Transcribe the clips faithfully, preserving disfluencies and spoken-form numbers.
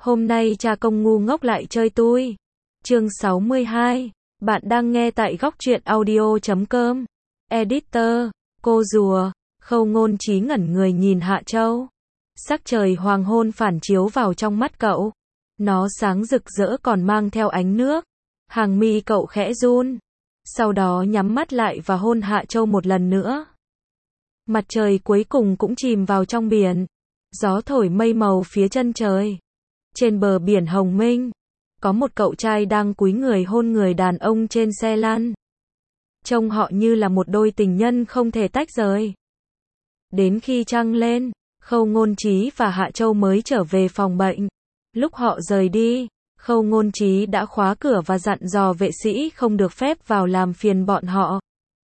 Hôm nay cha công ngu ngốc lại chơi tui. Chương sáu mươi hai. Bạn đang nghe tại góc truyện audio chấm com. Editor, cô rùa. Khâu Ngôn Trí ngẩn người nhìn Hạ Châu. Sắc trời hoàng hôn phản chiếu vào trong mắt cậu. Nó sáng rực rỡ còn mang theo ánh nước. Hàng mi cậu khẽ run. Sau đó nhắm mắt lại và hôn Hạ Châu một lần nữa. Mặt trời cuối cùng cũng chìm vào trong biển. Gió thổi mây màu phía chân trời. Trên bờ biển hồng minh, có một cậu trai đang cúi người hôn người đàn ông trên xe lăn. Trông họ như là một đôi tình nhân không thể tách rời. Đến khi trăng lên, Khâu Ngôn Trí và Hạ Châu mới trở về phòng bệnh. Lúc họ rời đi, Khâu Ngôn Trí đã khóa cửa và dặn dò vệ sĩ không được phép vào làm phiền bọn họ.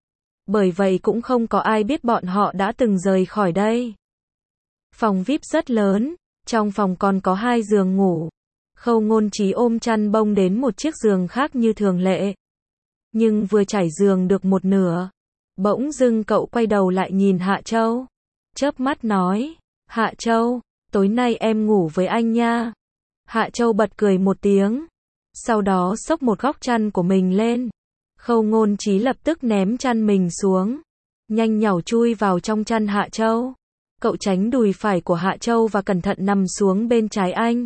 Bởi vậy cũng không có ai biết bọn họ đã từng rời khỏi đây. Phòng vi ai pi rất lớn, trong phòng còn có hai giường ngủ. Khâu Ngôn Trí ôm chăn bông đến một chiếc giường khác như thường lệ. Nhưng vừa trải giường được một nửa, bỗng dưng cậu quay đầu lại nhìn Hạ Châu. Chớp mắt nói, Hạ Châu, tối nay em ngủ với anh nha. Hạ Châu bật cười một tiếng. Sau đó xốc một góc chăn của mình lên. Khâu Ngôn Trí lập tức ném chăn mình xuống. Nhanh nhảu chui vào trong chăn Hạ Châu. Cậu tránh đùi phải của Hạ Châu và cẩn thận nằm xuống bên trái anh.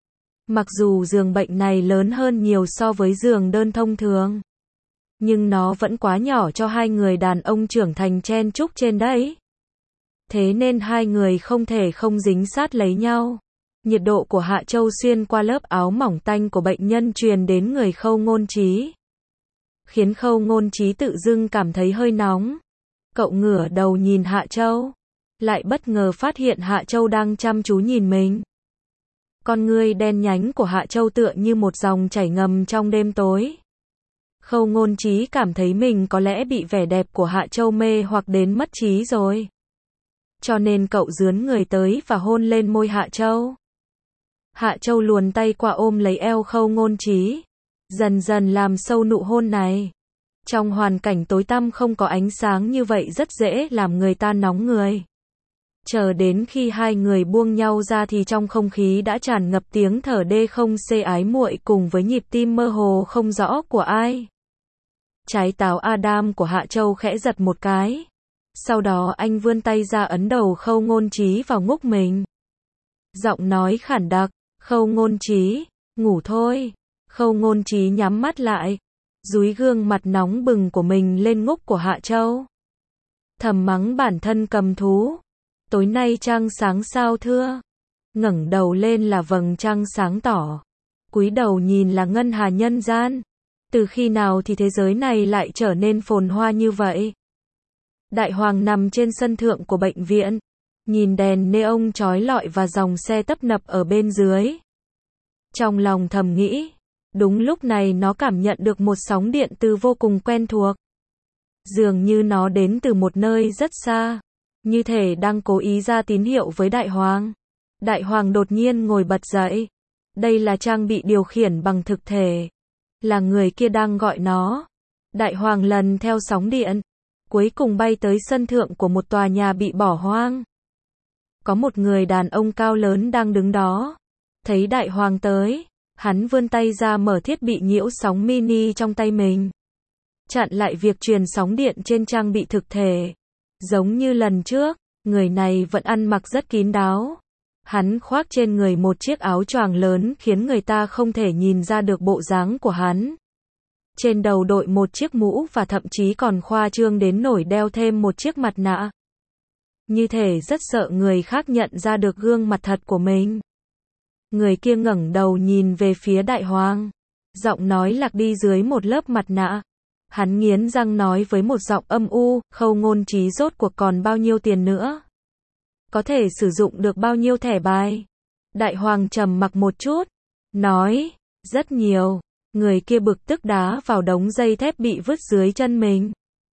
Mặc dù giường bệnh này lớn hơn nhiều so với giường đơn thông thường, nhưng nó vẫn quá nhỏ cho hai người đàn ông trưởng thành chen chúc trên đấy. Thế nên hai người không thể không dính sát lấy nhau. Nhiệt độ của Hạ Châu xuyên qua lớp áo mỏng tanh của bệnh nhân truyền đến người Khâu Ngôn Trí, khiến Khâu Ngôn Trí tự dưng cảm thấy hơi nóng. Cậu ngửa đầu nhìn Hạ Châu, lại bất ngờ phát hiện Hạ Châu đang chăm chú nhìn mình. Con ngươi đen nhánh của Hạ Châu tựa như một dòng chảy ngầm trong đêm tối. Khâu Ngôn Trí cảm thấy mình có lẽ bị vẻ đẹp của Hạ Châu mê hoặc đến mất trí rồi. Cho nên cậu dướn người tới và hôn lên môi Hạ Châu. Hạ Châu luồn tay qua ôm lấy eo Khâu Ngôn Trí, dần dần làm sâu nụ hôn này. Trong hoàn cảnh tối tăm không có ánh sáng như vậy rất dễ làm người ta nóng người. Chờ đến khi hai người buông nhau ra thì trong không khí đã tràn ngập tiếng thở đê không xê ái muội cùng với nhịp tim mơ hồ không rõ của ai. Trái táo Adam của Hạ Châu khẽ giật một cái. Sau đó anh vươn tay ra ấn đầu Khâu Ngôn Trí vào ngúc mình. Giọng nói khản đặc, Khâu Ngôn Trí, ngủ thôi. Khâu Ngôn Trí nhắm mắt lại, dúi gương mặt nóng bừng của mình lên ngúc của Hạ Châu. Thầm mắng bản thân cầm thú. Tối nay trăng sáng sao thưa. Ngẩng đầu lên là vầng trăng sáng tỏ. Cúi đầu nhìn là ngân hà nhân gian. Từ khi nào thì thế giới này lại trở nên phồn hoa như vậy? Đại Hoàng nằm trên sân thượng của bệnh viện, nhìn đèn neon chói lọi và dòng xe tấp nập ở bên dưới. Trong lòng thầm nghĩ, đúng lúc này nó cảm nhận được một sóng điện từ vô cùng quen thuộc. Dường như nó đến từ một nơi rất xa, như thể đang cố ý ra tín hiệu với Đại Hoàng. Đại Hoàng đột nhiên ngồi bật dậy. Đây là trang bị điều khiển bằng thực thể. Là người kia đang gọi nó. Đại Hoàng lần theo sóng điện, cuối cùng bay tới sân thượng của một tòa nhà bị bỏ hoang. Có một người đàn ông cao lớn đang đứng đó. Thấy Đại Hoàng tới, hắn vươn tay ra mở thiết bị nhiễu sóng mini trong tay mình, chặn lại việc truyền sóng điện trên trang bị thực thể. Giống như lần trước, người này vẫn ăn mặc rất kín đáo. Hắn khoác trên người một chiếc áo choàng lớn khiến người ta không thể nhìn ra được bộ dáng của hắn. Trên đầu đội một chiếc mũ và thậm chí còn khoa trương đến nổi đeo thêm một chiếc mặt nạ. Như thể rất sợ người khác nhận ra được gương mặt thật của mình. Người kia ngẩng đầu nhìn về phía Đại Hoàng. Giọng nói lạc đi dưới một lớp mặt nạ. Hắn nghiến răng nói với một giọng âm u, Khâu Ngôn Trí rốt cuộc còn bao nhiêu tiền nữa? Có thể sử dụng được bao nhiêu thẻ bài? Đại Hoàng trầm mặc một chút, nói, rất nhiều. Người kia bực tức đá vào đống dây thép bị vứt dưới chân mình.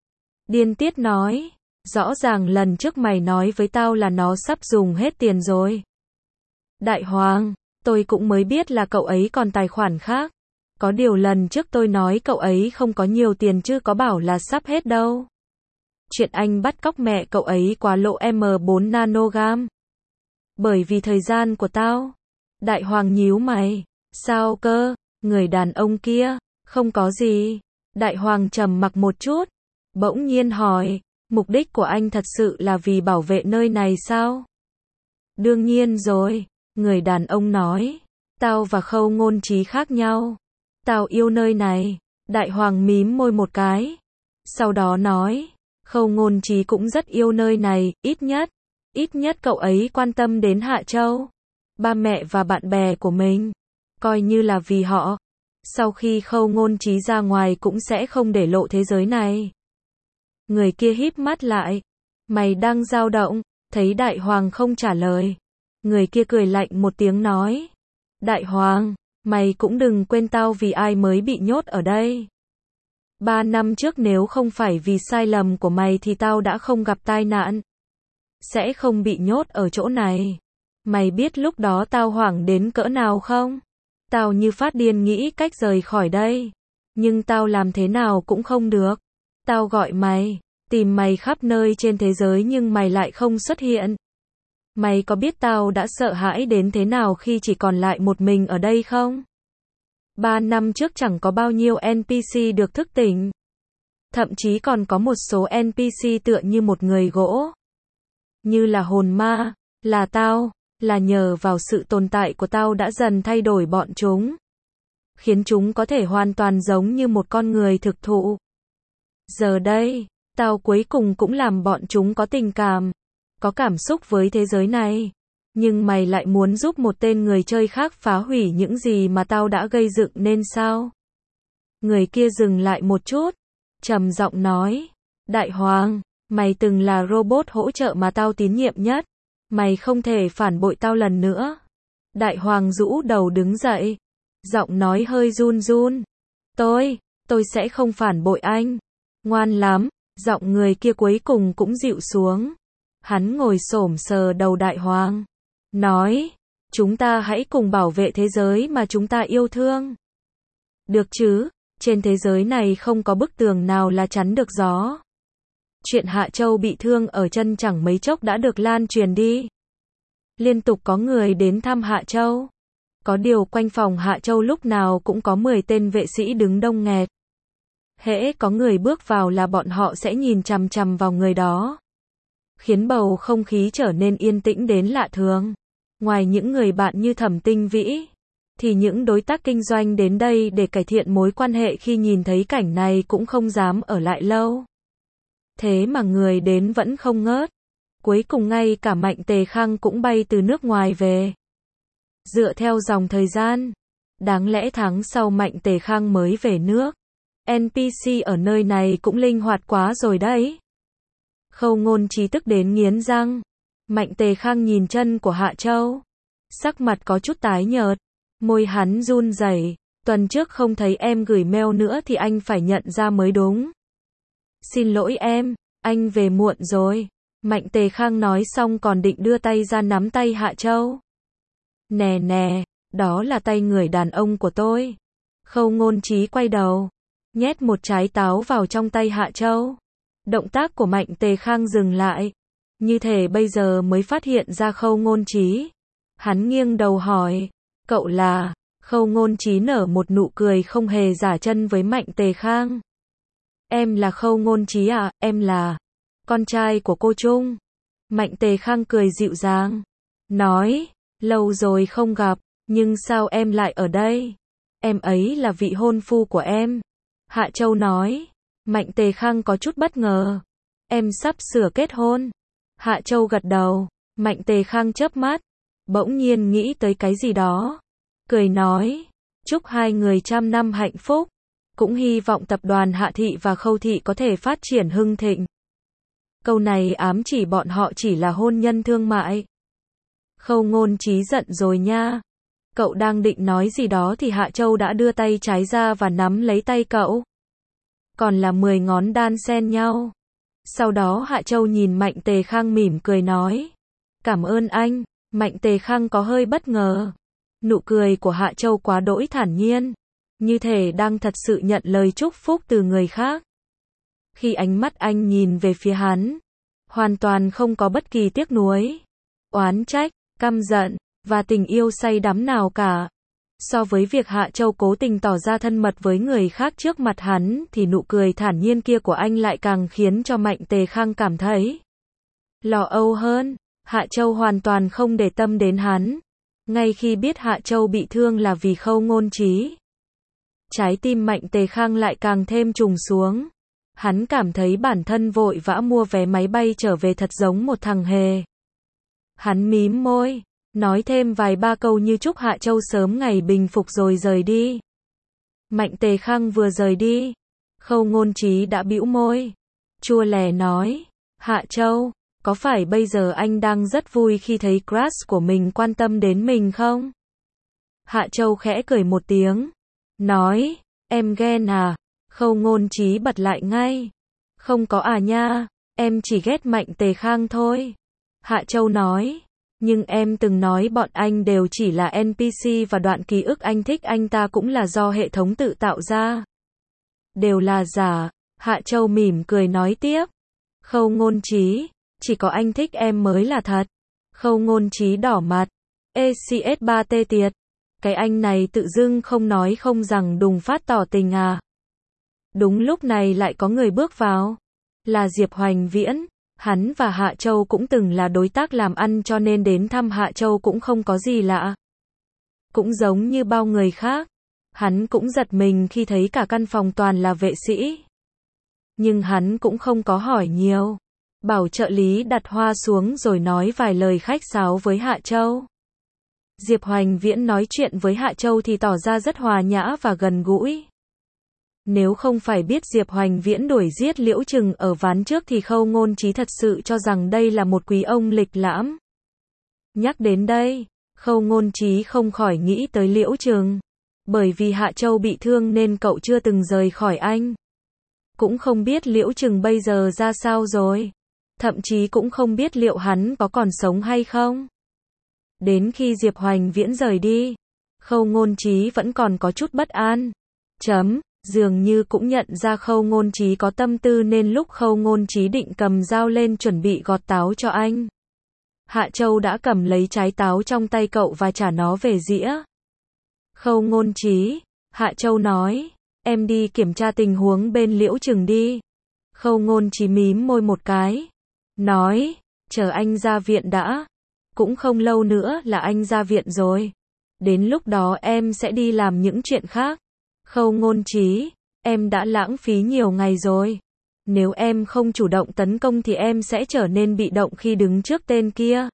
Điên tiết nói, rõ ràng lần trước mày nói với tao là nó sắp dùng hết tiền rồi. Đại Hoàng, tôi cũng mới biết là cậu ấy còn tài khoản khác. Có điều lần trước tôi nói cậu ấy không có nhiều tiền chứ có bảo là sắp hết đâu. Chuyện anh bắt cóc mẹ cậu ấy quá lộ em bốn nanogam. Bởi vì thời gian của tao. Đại Hoàng nhíu mày. Sao cơ? Người đàn ông kia. Không có gì. Đại Hoàng trầm mặc một chút. Bỗng nhiên hỏi. Mục đích của anh thật sự là vì bảo vệ nơi này sao? Đương nhiên rồi. Người đàn ông nói. Tao và Khâu Ngôn Trí khác nhau. Tao yêu nơi này. Đại Hoàng mím môi một cái. Sau đó nói. Khâu Ngôn Trí cũng rất yêu nơi này, ít nhất. Ít nhất cậu ấy quan tâm đến Hạ Châu. Ba mẹ và bạn bè của mình. Coi như là vì họ. Sau khi Khâu Ngôn Trí ra ngoài cũng sẽ không để lộ thế giới này. Người kia híp mắt lại. Mày đang dao động. Thấy Đại Hoàng không trả lời. Người kia cười lạnh một tiếng nói. Đại Hoàng, mày cũng đừng quên tao vì ai mới bị nhốt ở đây. Ba năm trước nếu không phải vì sai lầm của mày thì tao đã không gặp tai nạn. Sẽ không bị nhốt ở chỗ này. Mày biết lúc đó tao hoảng đến cỡ nào không? Tao như phát điên nghĩ cách rời khỏi đây. Nhưng tao làm thế nào cũng không được. Tao gọi mày, tìm mày khắp nơi trên thế giới nhưng mày lại không xuất hiện. Mày có biết tao đã sợ hãi đến thế nào khi chỉ còn lại một mình ở đây không? Ba năm trước chẳng có bao nhiêu en pê xê được thức tỉnh. Thậm chí còn có một số en pê xê tựa như một người gỗ. Như là hồn ma, là tao, là nhờ vào sự tồn tại của tao đã dần thay đổi bọn chúng. Khiến chúng có thể hoàn toàn giống như một con người thực thụ. Giờ đây, tao cuối cùng cũng làm bọn chúng có tình cảm. Có cảm xúc với thế giới này. Nhưng mày lại muốn giúp một tên người chơi khác phá hủy những gì mà tao đã gây dựng nên sao? Người kia dừng lại một chút. Trầm giọng nói. Đại Hoàng, mày từng là robot hỗ trợ mà tao tín nhiệm nhất. Mày không thể phản bội tao lần nữa. Đại Hoàng rũ đầu đứng dậy. Giọng nói hơi run run. Tôi, tôi sẽ không phản bội anh. Ngoan lắm. Giọng người kia cuối cùng cũng dịu xuống. Hắn ngồi xổm sờ đầu Đại Hoàng. Nói, chúng ta hãy cùng bảo vệ thế giới mà chúng ta yêu thương. Được chứ, trên thế giới này không có bức tường nào là chắn được gió. Chuyện Hạ Châu bị thương ở chân chẳng mấy chốc đã được lan truyền đi. Liên tục có người đến thăm Hạ Châu. Có điều quanh phòng Hạ Châu lúc nào cũng có mười tên vệ sĩ đứng đông nghẹt. Hễ có người bước vào là bọn họ sẽ nhìn chằm chằm vào người đó. Khiến bầu không khí trở nên yên tĩnh đến lạ thường. Ngoài những người bạn như Thẩm Tinh Vĩ, thì những đối tác kinh doanh đến đây để cải thiện mối quan hệ khi nhìn thấy cảnh này cũng không dám ở lại lâu. Thế mà người đến vẫn không ngớt. Cuối cùng ngay cả Mạnh Tề Khang cũng bay từ nước ngoài về. Dựa theo dòng thời gian, đáng lẽ tháng sau Mạnh Tề Khang mới về nước. en pê xê ở nơi này cũng linh hoạt quá rồi đấy. Khâu Ngôn Trí tức đến nghiến răng. Mạnh Tề Khang nhìn chân của Hạ Châu. Sắc mặt có chút tái nhợt. Môi hắn run rẩy. Tuần trước không thấy em gửi mail nữa thì anh phải nhận ra mới đúng. Xin lỗi em, anh về muộn rồi. Mạnh Tề Khang nói xong còn định đưa tay ra nắm tay Hạ Châu. Nè nè, đó là tay người đàn ông của tôi. Khâu Ngôn Trí quay đầu. Nhét một trái táo vào trong tay Hạ Châu. Động tác của Mạnh Tề Khang dừng lại. Như thể bây giờ mới phát hiện ra Khâu Ngôn Trí. Hắn nghiêng đầu hỏi. Cậu là... Khâu Ngôn Trí nở một nụ cười không hề giả chân với Mạnh Tề Khang. Em là Khâu Ngôn Trí à, em là... con trai của cô Trung. Mạnh Tề Khang cười dịu dàng. Nói, lâu rồi không gặp, nhưng sao em lại ở đây? Em ấy là vị hôn phu của em. Hạ Châu nói. Mạnh Tề Khang có chút bất ngờ. Em sắp sửa kết hôn. Hạ Châu gật đầu. Mạnh Tề Khang chớp mắt. Bỗng nhiên nghĩ tới cái gì đó. Cười nói. Chúc hai người trăm năm hạnh phúc. Cũng hy vọng tập đoàn Hạ Thị và Khâu Thị có thể phát triển hưng thịnh. Câu này ám chỉ bọn họ chỉ là hôn nhân thương mại. Khâu Ngôn Trí giận rồi nha. Cậu đang định nói gì đó thì Hạ Châu đã đưa tay trái ra và nắm lấy tay cậu. Còn là mười ngón đan xen nhau. Sau đó Hạ Châu nhìn Mạnh Tề Khang mỉm cười nói. Cảm ơn anh. Mạnh Tề Khang có hơi bất ngờ. Nụ cười của Hạ Châu quá đỗi thản nhiên. Như thể đang thật sự nhận lời chúc phúc từ người khác. Khi ánh mắt anh nhìn về phía hắn, hoàn toàn không có bất kỳ tiếc nuối, oán trách, căm giận. và tình yêu say đắm nào cả. So với việc Hạ Châu cố tình tỏ ra thân mật với người khác trước mặt hắn, thì nụ cười thản nhiên kia của anh lại càng khiến cho Mạnh Tề Khang cảm thấy lo âu hơn. Hạ Châu hoàn toàn không để tâm đến hắn. Ngay khi biết Hạ Châu bị thương là vì Khâu Ngôn Trí, trái tim Mạnh Tề Khang lại càng thêm trùng xuống. Hắn cảm thấy bản thân vội vã mua vé máy bay trở về thật giống một thằng hề. Hắn mím môi, nói thêm vài ba câu như chúc Hạ Châu sớm ngày bình phục rồi rời đi. Mạnh Tề Khang vừa rời đi, Khâu Ngôn Trí đã bĩu môi, chua lè nói, Hạ Châu, có phải bây giờ anh đang rất vui khi thấy crush của mình quan tâm đến mình không? Hạ Châu khẽ cười một tiếng, nói, em ghen à? Khâu Ngôn Trí bật lại ngay, không có à nha, em chỉ ghét Mạnh Tề Khang thôi. Hạ Châu nói, nhưng em từng nói bọn anh đều chỉ là en pê xê và đoạn ký ức anh thích anh ta cũng là do hệ thống tự tạo ra. Đều là giả. Hạ Châu mỉm cười nói tiếp. Khâu Ngôn Trí, chỉ có anh thích em mới là thật. Khâu Ngôn Trí đỏ mặt. e xê ét ba tê tiệt. Cái anh này tự dưng không nói không rằng đùng phát tỏ tình à. Đúng lúc này lại có người bước vào. Là Diệp Hoành Viễn. Hắn và Hạ Châu cũng từng là đối tác làm ăn cho nên đến thăm Hạ Châu cũng không có gì lạ. Cũng giống như bao người khác. Hắn cũng giật mình khi thấy cả căn phòng toàn là vệ sĩ. Nhưng hắn cũng không có hỏi nhiều. Bảo trợ lý đặt hoa xuống rồi nói vài lời khách sáo với Hạ Châu. Diệp Hoành Viễn nói chuyện với Hạ Châu thì tỏ ra rất hòa nhã và gần gũi. Nếu không phải biết Diệp Hoành Viễn đuổi giết Liễu Trừng ở ván trước thì Khâu Ngôn Trí thật sự cho rằng đây là một quý ông lịch lãm. Nhắc đến đây, Khâu Ngôn Trí không khỏi nghĩ tới Liễu Trừng. Bởi vì Hạ Châu bị thương nên cậu chưa từng rời khỏi anh. Cũng không biết Liễu Trừng bây giờ ra sao rồi. Thậm chí cũng không biết liệu hắn có còn sống hay không. Đến khi Diệp Hoành Viễn rời đi, Khâu Ngôn Trí vẫn còn có chút bất an. Chấm. Dường như cũng nhận ra Khâu Ngôn Trí có tâm tư nên lúc Khâu Ngôn Trí định cầm dao lên chuẩn bị gọt táo cho anh, Hạ Châu đã cầm lấy trái táo trong tay cậu và trả nó về dĩa. Khâu Ngôn Trí, Hạ Châu nói, em đi kiểm tra tình huống bên Liễu Trừng đi. Khâu Ngôn Trí mím môi một cái, nói, chờ anh ra viện đã. Cũng không lâu nữa là anh ra viện rồi. Đến lúc đó em sẽ đi làm những chuyện khác. Khâu Ngôn Trí, em đã lãng phí nhiều ngày rồi. Nếu em không chủ động tấn công thì em sẽ trở nên bị động khi đứng trước tên kia.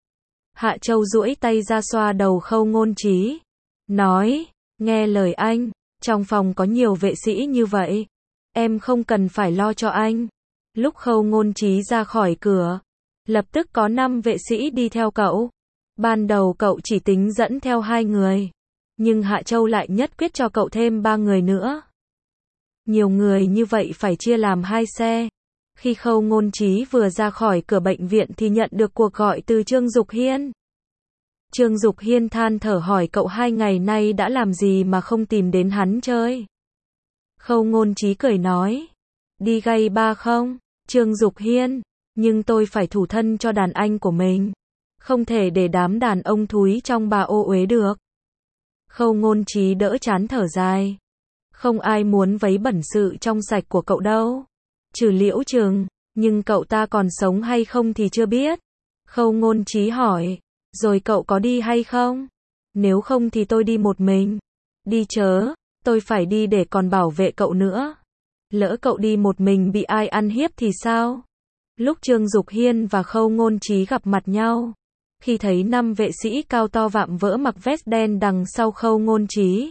Hạ Châu duỗi tay ra xoa đầu Khâu Ngôn Trí, nói, nghe lời anh, trong phòng có nhiều vệ sĩ như vậy. Em không cần phải lo cho anh. Lúc Khâu Ngôn Trí ra khỏi cửa, lập tức có năm vệ sĩ đi theo cậu. Ban đầu cậu chỉ tính dẫn theo hai người. Nhưng Hạ Châu lại nhất quyết cho cậu thêm ba người nữa. Nhiều người như vậy phải chia làm hai xe. Khi Khâu Ngôn Trí vừa ra khỏi cửa bệnh viện thì nhận được cuộc gọi từ Trương Dục Hiên. Trương Dục Hiên than thở hỏi cậu hai ngày nay đã làm gì mà không tìm đến hắn chơi. Khâu Ngôn Trí cười nói, đi gay ba không? Trương Dục Hiên, nhưng tôi phải thủ thân cho đàn anh của mình. Không thể để đám đàn ông thúi trong bà ô uế được. Khâu Ngôn Trí đỡ chán thở dài. Không ai muốn vấy bẩn sự trong sạch của cậu đâu. Trừ Liễu Trừng, nhưng cậu ta còn sống hay không thì chưa biết. Khâu Ngôn Trí hỏi, rồi cậu có đi hay không? Nếu không thì tôi đi một mình. Đi chớ, tôi phải đi để còn bảo vệ cậu nữa. Lỡ cậu đi một mình bị ai ăn hiếp thì sao? Lúc Trương Dục Hiên và Khâu Ngôn Trí gặp mặt nhau, khi thấy năm vệ sĩ cao to vạm vỡ mặc vest đen đằng sau Khâu Ngôn Trí,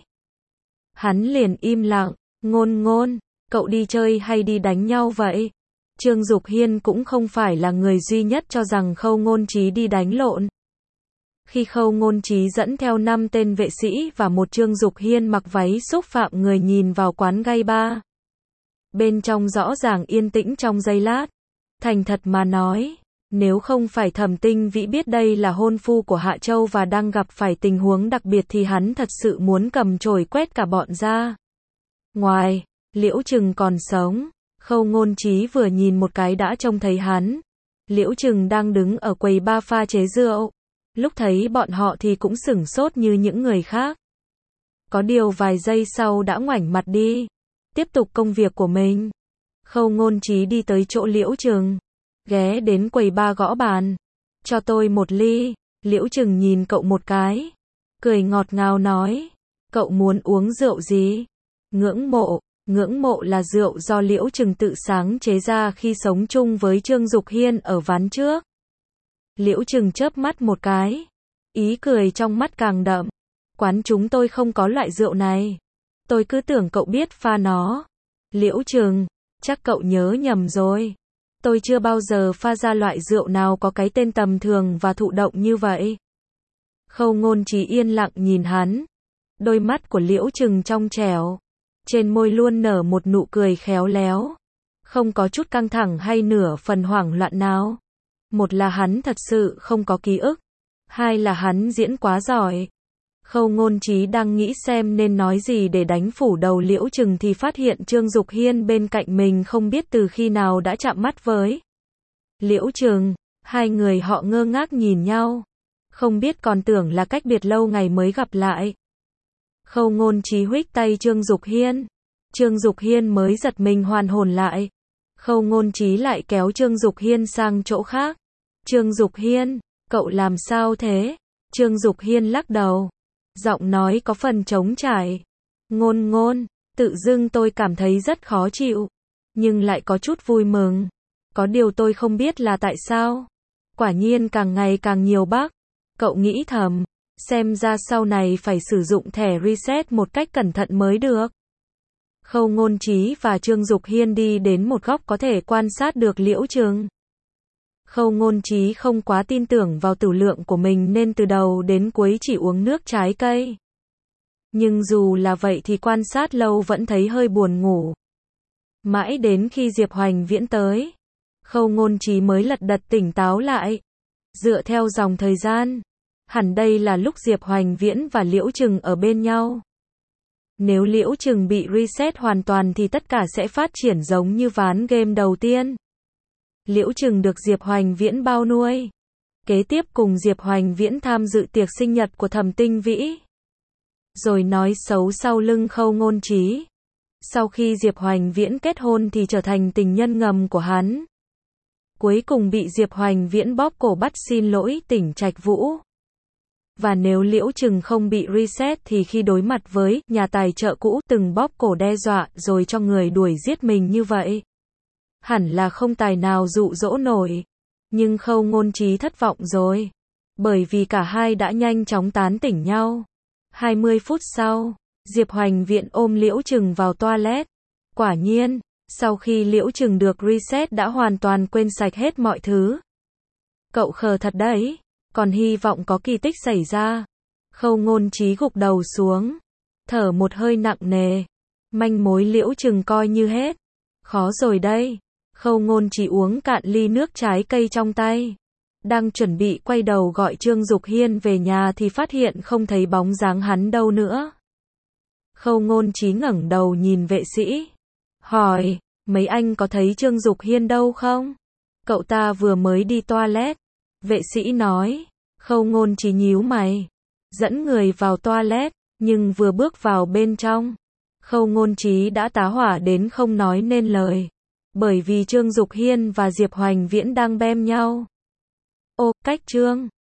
hắn liền im lặng. Ngôn Ngôn, cậu đi chơi hay đi đánh nhau vậy? Trương Dục Hiên cũng không phải là người duy nhất cho rằng Khâu Ngôn Trí đi đánh lộn. Khi Khâu Ngôn Trí dẫn theo năm tên vệ sĩ và một Trương Dục Hiên mặc váy xúc phạm người nhìn vào quán gay bar. Bên trong rõ ràng yên tĩnh trong giây lát. Thành thật mà nói, nếu không phải Thẩm Tinh Vĩ biết đây là hôn phu của Hạ Châu và đang gặp phải tình huống đặc biệt thì hắn thật sự muốn cầm chổi quét cả bọn ra. Ngoài, Liễu Trừng còn sống. Khâu Ngôn Trí vừa nhìn một cái đã trông thấy hắn. Liễu Trừng đang đứng ở quầy bar pha chế rượu. Lúc thấy bọn họ thì cũng sửng sốt như những người khác. Có điều vài giây sau đã ngoảnh mặt đi, tiếp tục công việc của mình. Khâu Ngôn Trí đi tới chỗ Liễu Trừng, ghé đến quầy ba gõ bàn. Cho tôi một ly. Liễu Trừng nhìn cậu một cái, cười ngọt ngào nói, cậu muốn uống rượu gì? Ngưỡng mộ. Ngưỡng mộ là rượu do Liễu Trừng tự sáng chế ra khi sống chung với Trương Dục Hiên ở ván trước. Liễu Trừng chớp mắt một cái, ý cười trong mắt càng đậm. Quán chúng tôi không có loại rượu này. Tôi cứ tưởng cậu biết pha nó. Liễu Trừng, chắc cậu nhớ nhầm rồi. Tôi chưa bao giờ pha ra loại rượu nào có cái tên tầm thường và thụ động như vậy. Khâu Ngôn Trí yên lặng nhìn hắn. Đôi mắt của Liễu Trừng trong trẻo, trên môi luôn nở một nụ cười khéo léo, không có chút căng thẳng hay nửa phần hoảng loạn nào. Một là hắn thật sự không có ký ức, hai là hắn diễn quá giỏi. Khâu Ngôn Trí đang nghĩ xem nên nói gì để đánh phủ đầu Liễu Trừng thì phát hiện Trương Dục Hiên bên cạnh mình không biết từ khi nào đã chạm mắt với Liễu Trừng. Hai người họ ngơ ngác nhìn nhau, không biết còn tưởng là cách biệt lâu ngày mới gặp lại. Khâu Ngôn Trí huých tay Trương Dục Hiên. Trương Dục Hiên mới giật mình hoàn hồn lại. Khâu Ngôn Trí lại kéo Trương Dục Hiên sang chỗ khác. Trương Dục Hiên, cậu làm sao thế? Trương Dục Hiên lắc đầu, giọng nói có phần trống trải. Ngôn Ngôn, tự dưng tôi cảm thấy rất khó chịu, nhưng lại có chút vui mừng. Có điều tôi không biết là tại sao. Quả nhiên càng ngày càng nhiều bug. Cậu nghĩ thầm, xem ra sau này phải sử dụng thẻ reset một cách cẩn thận mới được. Khâu Ngôn Trí và Trương Dục Hiên đi đến một góc có thể quan sát được Liễu Trừng. Khâu Ngôn Trí không quá tin tưởng vào tửu lượng của mình nên từ đầu đến cuối chỉ uống nước trái cây. Nhưng dù là vậy thì quan sát lâu vẫn thấy hơi buồn ngủ. Mãi đến khi Diệp Hoành Viễn tới, Khâu Ngôn Trí mới lật đật tỉnh táo lại. Dựa theo dòng thời gian, hẳn đây là lúc Diệp Hoành Viễn và Liễu Trừng ở bên nhau. Nếu Liễu Trừng bị reset hoàn toàn thì tất cả sẽ phát triển giống như ván game đầu tiên. Liễu Trừng được Diệp Hoành Viễn bao nuôi. Kế tiếp cùng Diệp Hoành Viễn tham dự tiệc sinh nhật của Thẩm Tinh Vĩ. Rồi nói xấu sau lưng Khâu Ngôn Trí. Sau khi Diệp Hoành Viễn kết hôn thì trở thành tình nhân ngầm của hắn. Cuối cùng bị Diệp Hoành Viễn bóp cổ bắt xin lỗi Tỉnh Trạch Vũ. Và nếu Liễu Trừng không bị reset thì khi đối mặt với nhà tài trợ cũ từng bóp cổ đe dọa rồi cho người đuổi giết mình như vậy, hẳn là không tài nào dụ dỗ nổi. Nhưng Khâu Ngôn Trí thất vọng rồi, bởi vì cả hai đã nhanh chóng tán tỉnh nhau. hai mươi phút sau, Diệp Hoành Viễn ôm Liễu Trừng vào toilet. Quả nhiên, sau khi Liễu Trừng được reset đã hoàn toàn quên sạch hết mọi thứ. Cậu khờ thật đấy, còn hy vọng có kỳ tích xảy ra. Khâu Ngôn Trí gục đầu xuống, thở một hơi nặng nề. Manh mối Liễu Trừng coi như hết. Khó rồi đây. Khâu Ngôn Trí uống cạn ly nước trái cây trong tay, đang chuẩn bị quay đầu gọi Trương Dục Hiên về nhà thì phát hiện không thấy bóng dáng hắn đâu nữa. Khâu Ngôn Trí ngẩng đầu nhìn vệ sĩ, hỏi, mấy anh có thấy Trương Dục Hiên đâu không? Cậu ta vừa mới đi toilet. Vệ sĩ nói. Khâu Ngôn Trí nhíu mày, dẫn người vào toilet, nhưng vừa bước vào bên trong, Khâu Ngôn Trí đã tá hỏa đến không nói nên lời. Bởi vì Trương Dục Hiên và Diệp Hoành Viễn đang bem nhau. Ô, cách Trương